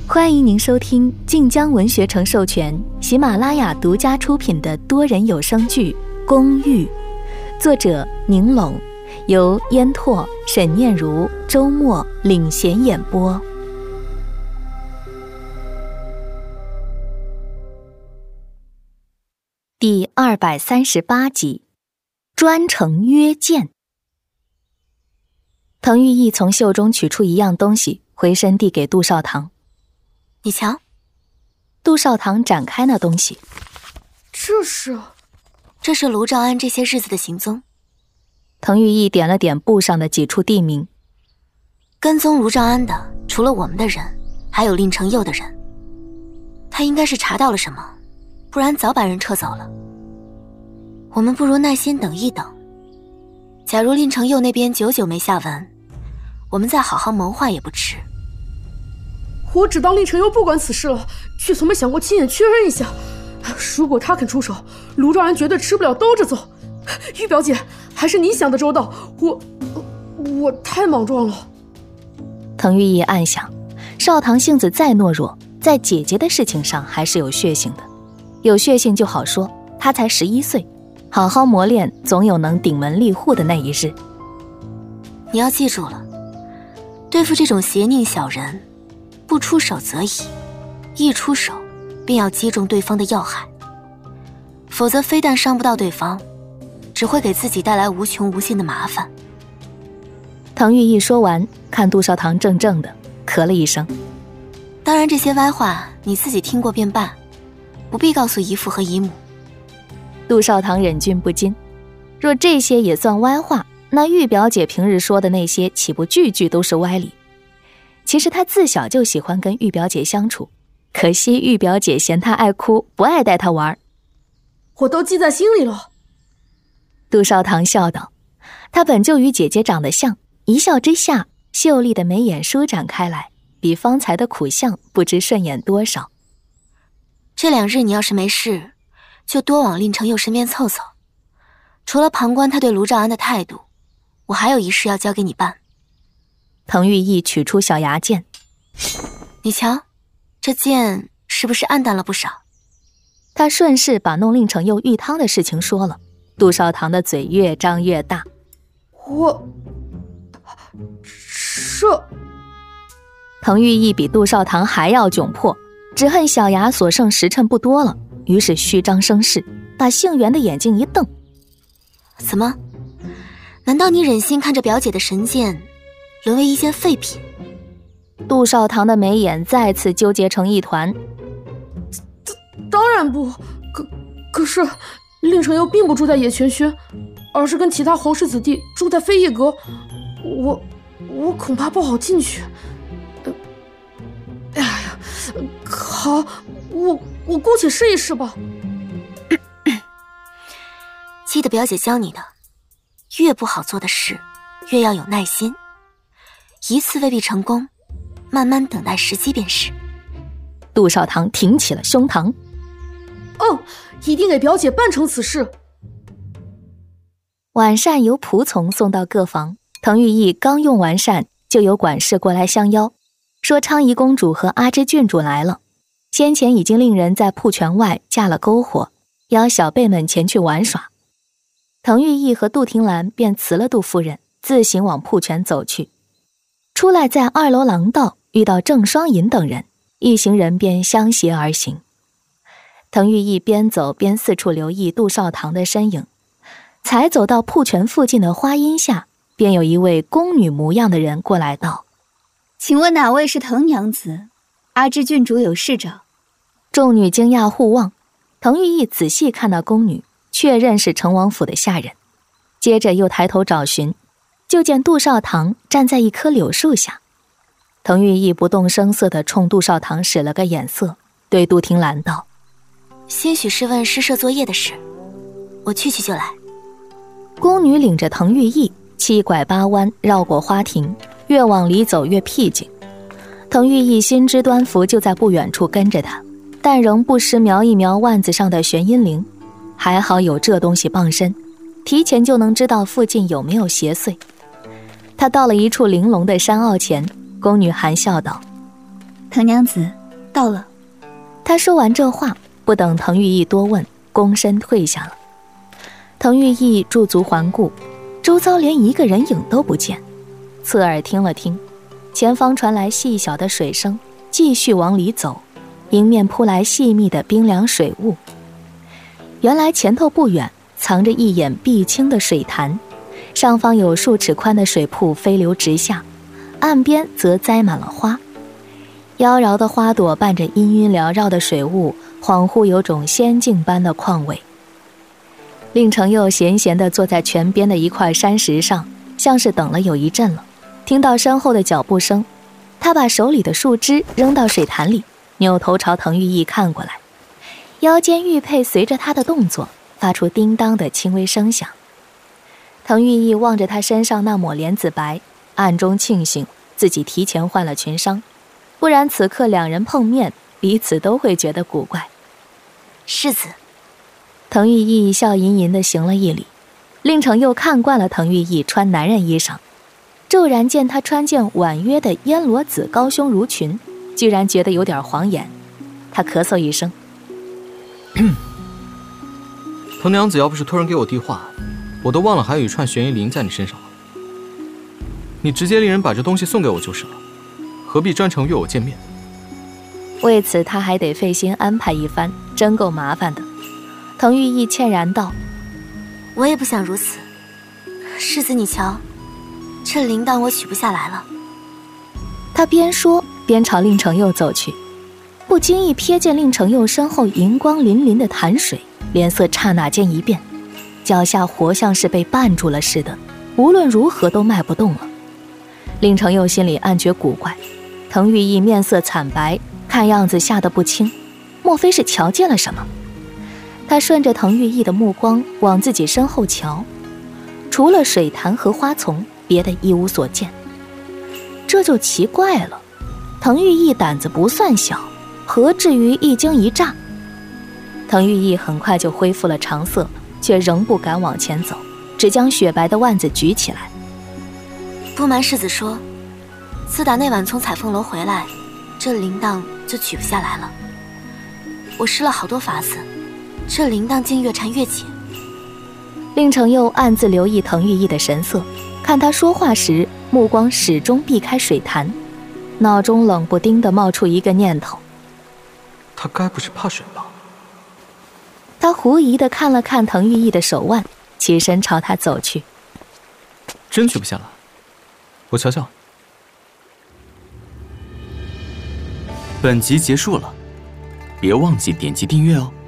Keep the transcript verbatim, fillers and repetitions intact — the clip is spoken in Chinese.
欢迎您收听晋江文学城授权、喜马拉雅独家出品的多人有声剧《公寓》，作者宁拢，由烟拓、沈念如、周末领衔演播。第二百三十八集，专程约见。滕玉义从袖中取出一样东西，回身递给杜少棠。 你瞧。 杜少棠展开那东西。 这是这是卢兆安这些日子的行踪。 滕玉义点了点布上的几处地名。 跟踪卢兆安的除了我们的人，还有令成佑的人。他应该是查到了什么，不然早把人撤走了。我们不如耐心等一等。假如令成佑那边久久没下文，我们再好好谋划也不迟。 我只当令成佑不管此事了，却从没想过亲眼确认一下。如果他肯出手，卢兆安绝对吃不了兜着走。玉表姐，还是你想的周到，我我太莽撞了。 滕玉义暗想，少棠性子再懦弱，在姐姐的事情上还是有血性的。有血性就好说，她才十一岁，好好磨练，总有能顶门立户的那一日。 你要记住了，对付这种邪佞小人，不出手则已，一出手便要击中对方的要害，否则非但伤不到对方，只会给自己带来无穷无尽的麻烦。 滕玉义说完，看杜少棠怔怔的，咳了一声。 当然这些歪话你自己听过便罢，不必告诉姨父和姨母。 杜少棠忍俊不禁，若这些也算歪话，那玉表姐平日说的那些岂不句句都是歪理？其实她自小就喜欢跟玉表姐相处，可惜玉表姐嫌她爱哭，不爱带她玩。 我都记在心里了。 杜少棠笑道，她本就与姐姐长得像，一笑之下，秀丽的眉眼舒展开来，比方才的苦相不知顺眼多少。 这两日你要是没事，就多往令成佑身边凑凑。除了旁观他对卢兆安的态度，我还有一事要交给你办。 滕玉义取出小牙剑。 你瞧，这剑是不是暗淡了不少？ 他顺势把弄令成佑浴汤的事情说了。杜少棠的嘴越张越大。 我这滕玉义比杜少棠还要窘迫，只恨小牙所剩时辰不多了，于是虚张声势，把杏园的眼睛一瞪。 怎么？难道你忍心看着表姐的神剑沦为一件废品？ 杜少棠的眉眼再次纠结成一团。 当然不，可可是令成佑并不住在野泉轩，而是跟其他皇室子弟住在飞叶阁，我我恐怕不好进去。呃、哎呀，好，我我姑且试一试吧。 记得表姐教你的，越不好做的事，越要有耐心。一次未必成功，慢慢等待时机便是。 杜少棠挺起了胸膛。 哦，一定给表姐办成此事。 晚膳由仆从送到各房，滕玉义刚用完膳，就有管事过来相邀，说昌仪公主和阿之郡主来了，先前已经令人在铺泉外架了篝火，邀小辈们前去玩耍。滕玉义和杜婷兰便辞了杜夫人，自行往铺泉走去。出来在二楼廊道遇到郑双银等人，一行人便相携而行。滕玉义边走边四处留意杜少棠的身影，才走到铺泉附近的花荫下，便有一位宫女模样的人过来道： 请问哪位是滕娘子？阿之郡主有事找。 众女惊讶互望，滕玉义仔细看那宫女，确认是成王府的下人，接着又抬头找寻，就见杜少棠站在一棵柳树下。滕玉义不动声色地冲杜少棠使了个眼色，对杜婷兰道： 些许是问诗社作业的事，我去去就来。 宫女领着滕玉义七拐八弯绕过花亭，越往里走越僻静。滕玉义心知端伏就在不远处跟着他，但仍不时瞄一瞄腕子上的玄阴铃，还好有这东西傍身，提前就能知道附近有没有邪祟。他到了一处玲珑的山坳前，宫女含笑道： 滕娘子， 到了。 他说完这话，不等滕玉义多问，躬身退下了。滕玉义驻足环顾，周遭连一个人影都不见，侧耳听了听，前方传来细小的水声，继续往里走，迎面扑来细密的冰凉水雾。原来前头不远藏着一眼碧青的水潭，上方有数尺宽的水瀑飞流直下，岸边则栽满了花，妖娆的花朵伴着氤氲缭绕的水雾，恍惚有种仙境般的况味。令程佑闲闲地坐在泉边的一块山石上，像是等了有一阵了，听到身后的脚步声，他把手里的树枝扔到水潭里，扭头朝滕玉义看过来，腰间玉佩随着他的动作发出叮当的轻微声响。滕玉义望着他身上那抹莲子白，暗中庆幸自己提前换了裙裳，不然此刻两人碰面，彼此都会觉得古怪。 世子。 滕玉义笑吟吟地行了一礼。令程又看惯了滕玉义穿男人衣裳，骤然见他穿件婉约的烟罗紫高胸襦裙，居然觉得有点晃眼。他咳嗽一声， 滕娘子要不是突然给我递话，我都忘了还有一串悬疑铃在你身上了。你直接令人把这东西送给我就是了，何必专程约我见面？ 为此他还得费心安排一番，真够麻烦的。滕玉义歉然道： 我也不想如此，世子你瞧，这铃铛我取不下来了。 他边说边朝令程佑走去，不经意瞥见令程佑身后银光粼粼的潭水，脸色刹那间一变，脚下活像是被绊住了似的，无论如何都迈不动了。令程佑心里暗觉古怪，滕玉义面色惨白，看样子吓得不轻，莫非是瞧见了什么？他顺着滕玉义的目光往自己身后瞧，除了水潭和花丛，别的一无所见。这就奇怪了，滕玉义胆子不算小，何至于一惊一乍？滕玉义很快就恢复了常色，却仍不敢往前走，只将雪白的腕子举起来。 不瞒世子说，自打那晚从彩凤楼回来，这铃铛就取不下来了。我试了好多法子，这铃铛竟越缠越紧。 令程佑暗自留意滕玉义的神色，看他说话时目光始终避开水潭，脑中冷不丁地冒出一个念头： 他该不是怕水吧？ 他狐疑地看了看滕玉义的手腕，起身朝他走去。 真取不下来？我瞧瞧。 本集结束了，别忘记点击订阅哦。